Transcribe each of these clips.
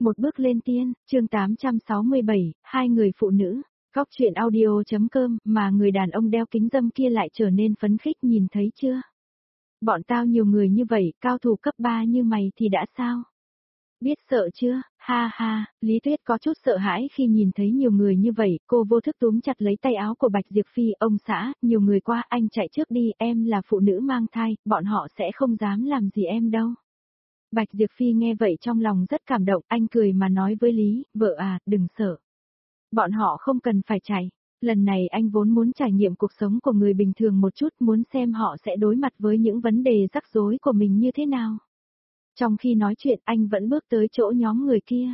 Một bước lên tiên, chương 867, hai người phụ nữ, góc chuyện audio.com, mà người đàn ông đeo kính râm kia lại trở nên phấn khích, nhìn thấy chưa? Bọn tao nhiều người như vậy, cao thủ cấp 3 như mày thì đã sao? Biết sợ chưa? Ha ha, Lý Tuyết có chút sợ hãi khi nhìn thấy nhiều người như vậy, cô vô thức túm chặt lấy tay áo của Bạch Diệp Phi, ông xã, nhiều người quá, anh chạy trước đi, em là phụ nữ mang thai, bọn họ sẽ không dám làm gì em đâu. Bạch Diệp Phi nghe vậy trong lòng rất cảm động, anh cười mà nói với Lý, vợ à, đừng sợ. Bọn họ không cần phải chạy. Lần này anh vốn muốn trải nghiệm cuộc sống của người bình thường một chút, muốn xem họ sẽ đối mặt với những vấn đề rắc rối của mình như thế nào. Trong khi nói chuyện anh vẫn bước tới chỗ nhóm người kia.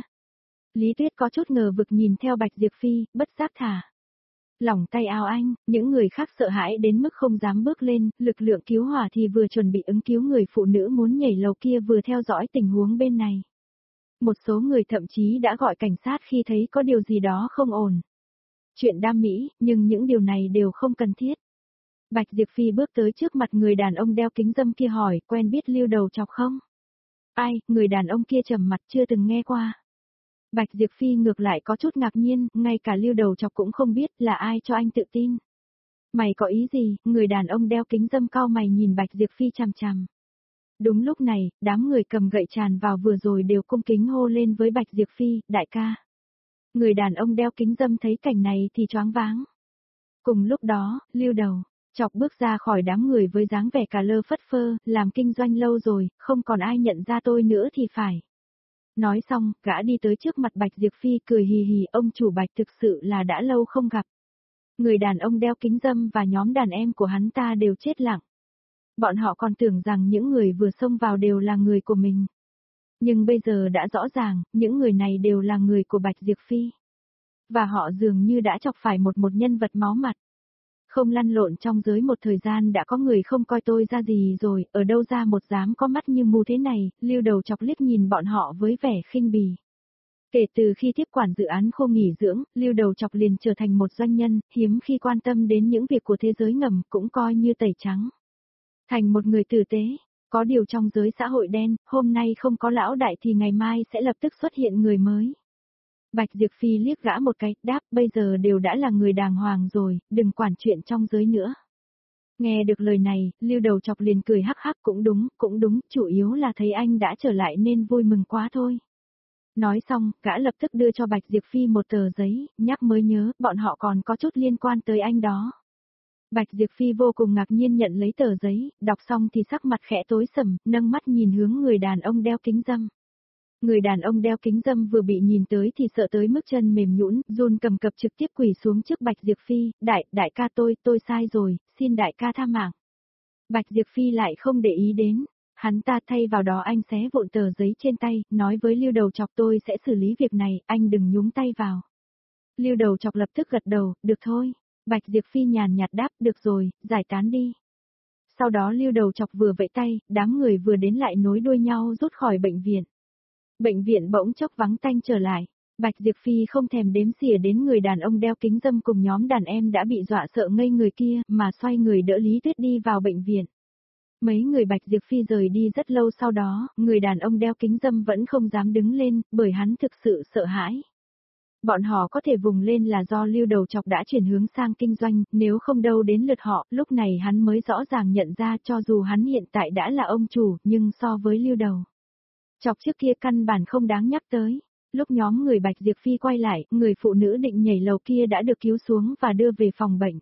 Lý Tuyết có chút ngờ vực nhìn theo Bạch Diệp Phi, bất giác thả lỏng tay áo anh, những người khác sợ hãi đến mức không dám bước lên, lực lượng cứu hỏa thì vừa chuẩn bị ứng cứu người phụ nữ muốn nhảy lầu kia vừa theo dõi tình huống bên này. Một số người thậm chí đã gọi cảnh sát khi thấy có điều gì đó không ổn. Chuyện đam mỹ, nhưng những điều này đều không cần thiết. Bạch Diệp Phi bước tới trước mặt người đàn ông đeo kính râm kia hỏi, quen biết Lưu Đầu Chọc không? Ai, người đàn ông kia trầm mặt, chưa từng nghe qua. Bạch Diệp Phi ngược lại có chút ngạc nhiên, ngay cả Lưu Đầu Chọc cũng không biết là ai cho anh tự tin. Mày có ý gì? Người đàn ông đeo kính râm cau mày nhìn Bạch Diệp Phi chằm chằm. Đúng lúc này, đám người cầm gậy tràn vào vừa rồi đều cung kính hô lên với Bạch Diệp Phi, đại ca. Người đàn ông đeo kính râm thấy cảnh này thì choáng váng. Cùng lúc đó, Lưu Đầu Chọc bước ra khỏi đám người với dáng vẻ cà lơ phất phơ, làm kinh doanh lâu rồi, không còn ai nhận ra tôi nữa thì phải. Nói xong, gã đi tới trước mặt Bạch Diệp Phi cười hì hì, ông chủ Bạch thực sự là đã lâu không gặp. Người đàn ông đeo kính râm và nhóm đàn em của hắn ta đều chết lặng. Bọn họ còn tưởng rằng những người vừa xông vào đều là người của mình. Nhưng bây giờ đã rõ ràng, những người này đều là người của Bạch Diệp Phi. Và họ dường như đã chọc phải một nhân vật máu mặt. Không lăn lộn trong giới một thời gian đã có người không coi tôi ra gì rồi, ở đâu ra một dám có mắt như mù thế này, Lưu Đầu Chọc liếc nhìn bọn họ với vẻ khinh bỉ. Kể từ khi tiếp quản dự án khu nghỉ dưỡng, Lưu Đầu Chọc liền trở thành một doanh nhân, hiếm khi quan tâm đến những việc của thế giới ngầm, cũng coi như tẩy trắng. Thành một người tử tế, có điều trong giới xã hội đen, hôm nay không có lão đại thì ngày mai sẽ lập tức xuất hiện người mới. Bạch Diệp Phi liếc gã một cái, đáp, bây giờ đều đã là người đàng hoàng rồi, đừng quản chuyện trong giới nữa. Nghe được lời này, Lưu Đầu Chọc liền cười hắc hắc, cũng đúng, chủ yếu là thấy anh đã trở lại nên vui mừng quá thôi. Nói xong, gã lập tức đưa cho Bạch Diệp Phi một tờ giấy, nhắc mới nhớ, bọn họ còn có chút liên quan tới anh đó. Bạch Diệp Phi vô cùng ngạc nhiên nhận lấy tờ giấy, đọc xong thì sắc mặt khẽ tối sầm, nâng mắt nhìn hướng người đàn ông đeo kính râm. Người đàn ông đeo kính râm vừa bị nhìn tới thì sợ tới mức chân mềm nhũn, run cầm cập trực tiếp quỳ xuống trước Bạch Diệp Phi, đại ca tôi sai rồi, xin đại ca tha mạng. Bạch Diệp Phi lại không để ý đến, hắn ta thay vào đó anh xé vụn tờ giấy trên tay, nói với Lưu Đầu Chọc tôi sẽ xử lý việc này, anh đừng nhúng tay vào. Lưu Đầu Chọc lập tức gật đầu, được thôi. Bạch Diệp Phi nhàn nhạt đáp, được rồi, giải tán đi. Sau đó Lưu Đầu Chọc vừa vẫy tay, đám người vừa đến lại nối đuôi nhau rút khỏi bệnh viện. Bệnh viện bỗng chốc vắng tanh trở lại. Bạch Diệp Phi không thèm đếm xỉa đến người đàn ông đeo kính râm cùng nhóm đàn em đã bị dọa sợ ngây người kia, mà xoay người đỡ Lý Tuyết đi vào bệnh viện. Mấy người Bạch Diệp Phi rời đi rất lâu sau đó, người đàn ông đeo kính râm vẫn không dám đứng lên, bởi hắn thực sự sợ hãi. Bọn họ có thể vùng lên là do Lưu Đầu Chọc đã chuyển hướng sang kinh doanh, nếu không đâu đến lượt họ, lúc này hắn mới rõ ràng nhận ra cho dù hắn hiện tại đã là ông chủ, nhưng so với Lưu Đầu Chọc trước kia căn bản không đáng nhắc tới. Lúc nhóm người Bạch Diệp Phi quay lại, người phụ nữ định nhảy lầu kia đã được cứu xuống và đưa về phòng bệnh.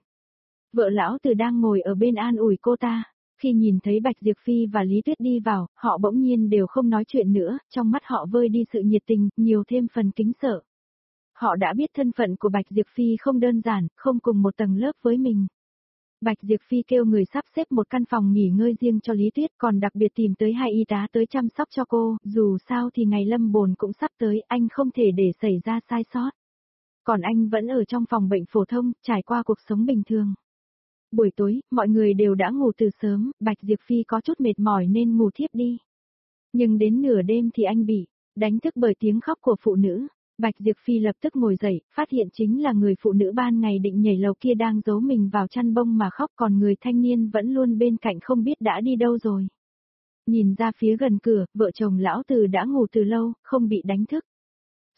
Vợ lão Từ đang ngồi ở bên an ủi cô ta. Khi nhìn thấy Bạch Diệp Phi và Lý Tuyết đi vào, họ bỗng nhiên đều không nói chuyện nữa, trong mắt họ vơi đi sự nhiệt tình, nhiều thêm phần kính sợ. Họ đã biết thân phận của Bạch Diệp Phi không đơn giản, không cùng một tầng lớp với mình. Bạch Diệp Phi kêu người sắp xếp một căn phòng nghỉ ngơi riêng cho Lý Tuyết, còn đặc biệt tìm tới 2 y tá tới chăm sóc cho cô, dù sao thì ngày lâm bồn cũng sắp tới, anh không thể để xảy ra sai sót. Còn anh vẫn ở trong phòng bệnh phổ thông, trải qua cuộc sống bình thường. Buổi tối, mọi người đều đã ngủ từ sớm, Bạch Diệp Phi có chút mệt mỏi nên ngủ thiếp đi. Nhưng đến nửa đêm thì anh bị đánh thức bởi tiếng khóc của phụ nữ. Bạch Diệp Phi lập tức ngồi dậy, phát hiện chính là người phụ nữ ban ngày định nhảy lầu kia đang giấu mình vào chăn bông mà khóc, còn người thanh niên vẫn luôn bên cạnh không biết đã đi đâu rồi. Nhìn ra phía gần cửa, vợ chồng lão Từ đã ngủ từ lâu, không bị đánh thức.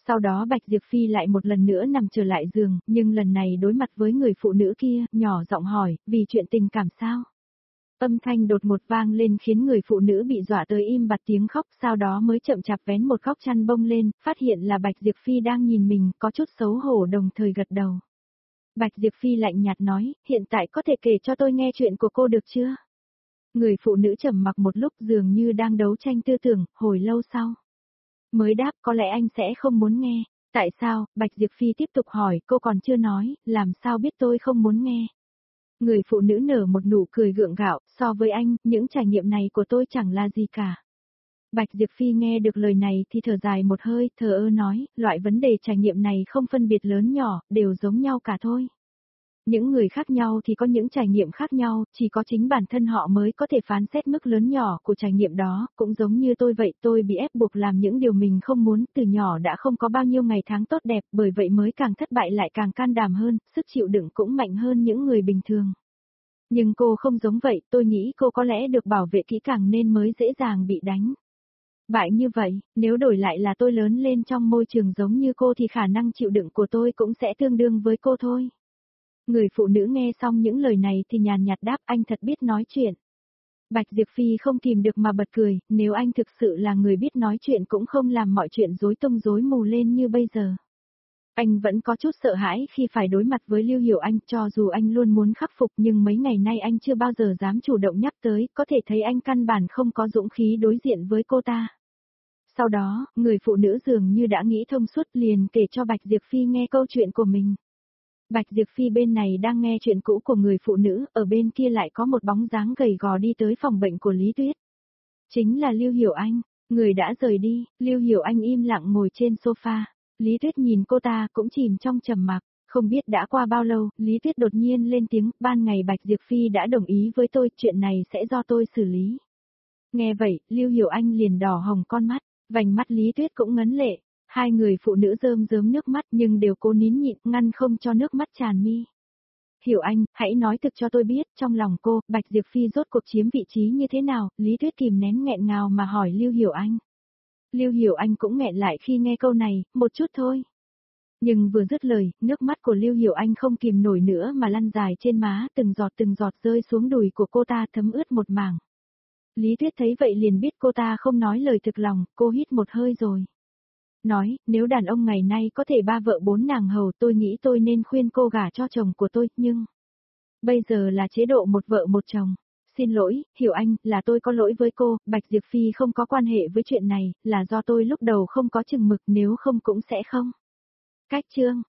Sau đó Bạch Diệp Phi lại một lần nữa nằm trở lại giường, nhưng lần này đối mặt với người phụ nữ kia, nhỏ giọng hỏi, vì chuyện tình cảm sao? Âm thanh đột ngột vang lên khiến người phụ nữ bị dọa tới im bặt tiếng khóc, sau đó mới chậm chạp vén một góc chăn bông lên, phát hiện là Bạch Diệp Phi đang nhìn mình, có chút xấu hổ đồng thời gật đầu. Bạch Diệp Phi lạnh nhạt nói, hiện tại có thể kể cho tôi nghe chuyện của cô được chưa? Người phụ nữ trầm mặc một lúc dường như đang đấu tranh tư tưởng, hồi lâu sau. Mới đáp có lẽ anh sẽ không muốn nghe. Tại sao? Bạch Diệp Phi tiếp tục hỏi, cô còn chưa nói, làm sao biết tôi không muốn nghe? Người phụ nữ nở một nụ cười gượng gạo, so với anh, những trải nghiệm này của tôi chẳng là gì cả. Bạch Diệp Phi nghe được lời này thì thở dài một hơi, thờ ơ nói, loại vấn đề trải nghiệm này không phân biệt lớn nhỏ, đều giống nhau cả thôi. Những người khác nhau thì có những trải nghiệm khác nhau, chỉ có chính bản thân họ mới có thể phán xét mức lớn nhỏ của trải nghiệm đó, cũng giống như tôi vậy, tôi bị ép buộc làm những điều mình không muốn, từ nhỏ đã không có bao nhiêu ngày tháng tốt đẹp, bởi vậy mới càng thất bại lại càng can đảm hơn, sức chịu đựng cũng mạnh hơn những người bình thường. Nhưng cô không giống vậy, tôi nghĩ cô có lẽ được bảo vệ kỹ càng nên mới dễ dàng bị đánh. Bại như vậy, nếu đổi lại là tôi lớn lên trong môi trường giống như cô thì khả năng chịu đựng của tôi cũng sẽ tương đương với cô thôi. Người phụ nữ nghe xong những lời này thì nhàn nhạt đáp anh thật biết nói chuyện. Bạch Diệp Phi không kìm được mà bật cười, nếu anh thực sự là người biết nói chuyện cũng không làm mọi chuyện rối tung rối mù lên như bây giờ. Anh vẫn có chút sợ hãi khi phải đối mặt với Lưu Hiểu Anh, cho dù anh luôn muốn khắc phục nhưng mấy ngày nay anh chưa bao giờ dám chủ động nhắc tới, có thể thấy anh căn bản không có dũng khí đối diện với cô ta. Sau đó, người phụ nữ dường như đã nghĩ thông suốt liền kể cho Bạch Diệp Phi nghe câu chuyện của mình. Bạch Diệp Phi bên này đang nghe chuyện cũ của người phụ nữ, ở bên kia lại có một bóng dáng gầy gò đi tới phòng bệnh của Lý Tuyết. Chính là Lưu Hiểu Anh, người đã rời đi, Lưu Hiểu Anh im lặng ngồi trên sofa. Lý Tuyết nhìn cô ta cũng chìm trong trầm mặc, không biết đã qua bao lâu, Lý Tuyết đột nhiên lên tiếng, ban ngày Bạch Diệp Phi đã đồng ý với tôi, chuyện này sẽ do tôi xử lý. Nghe vậy, Lưu Hiểu Anh liền đỏ hồng con mắt, vành mắt Lý Tuyết cũng ngấn lệ. Hai người phụ nữ rơm rớm nước mắt nhưng đều cố nín nhịn, ngăn không cho nước mắt tràn mi. Hiểu Anh, hãy nói thực cho tôi biết, trong lòng cô, Bạch Diệp Phi rốt cuộc chiếm vị trí như thế nào, Lý Tuyết kìm nén nghẹn ngào mà hỏi Lưu Hiểu Anh. Lưu Hiểu Anh cũng nghẹn lại khi nghe câu này, một chút thôi. Nhưng vừa dứt lời, nước mắt của Lưu Hiểu Anh không kìm nổi nữa mà lăn dài trên má, từng giọt rơi xuống đùi của cô ta thấm ướt một mảng. Lý Tuyết thấy vậy liền biết cô ta không nói lời thực lòng, cô hít một hơi rồi. Nói, nếu đàn ông ngày nay có thể 3 vợ 4 nàng hầu tôi nghĩ tôi nên khuyên cô gả cho chồng của tôi, nhưng... Bây giờ là chế độ một vợ một chồng. Xin lỗi, Hiểu Anh, là tôi có lỗi với cô, Bạch Diệp Phi không có quan hệ với chuyện này, là do tôi lúc đầu không có chừng mực nếu không cũng sẽ không. Cách chương.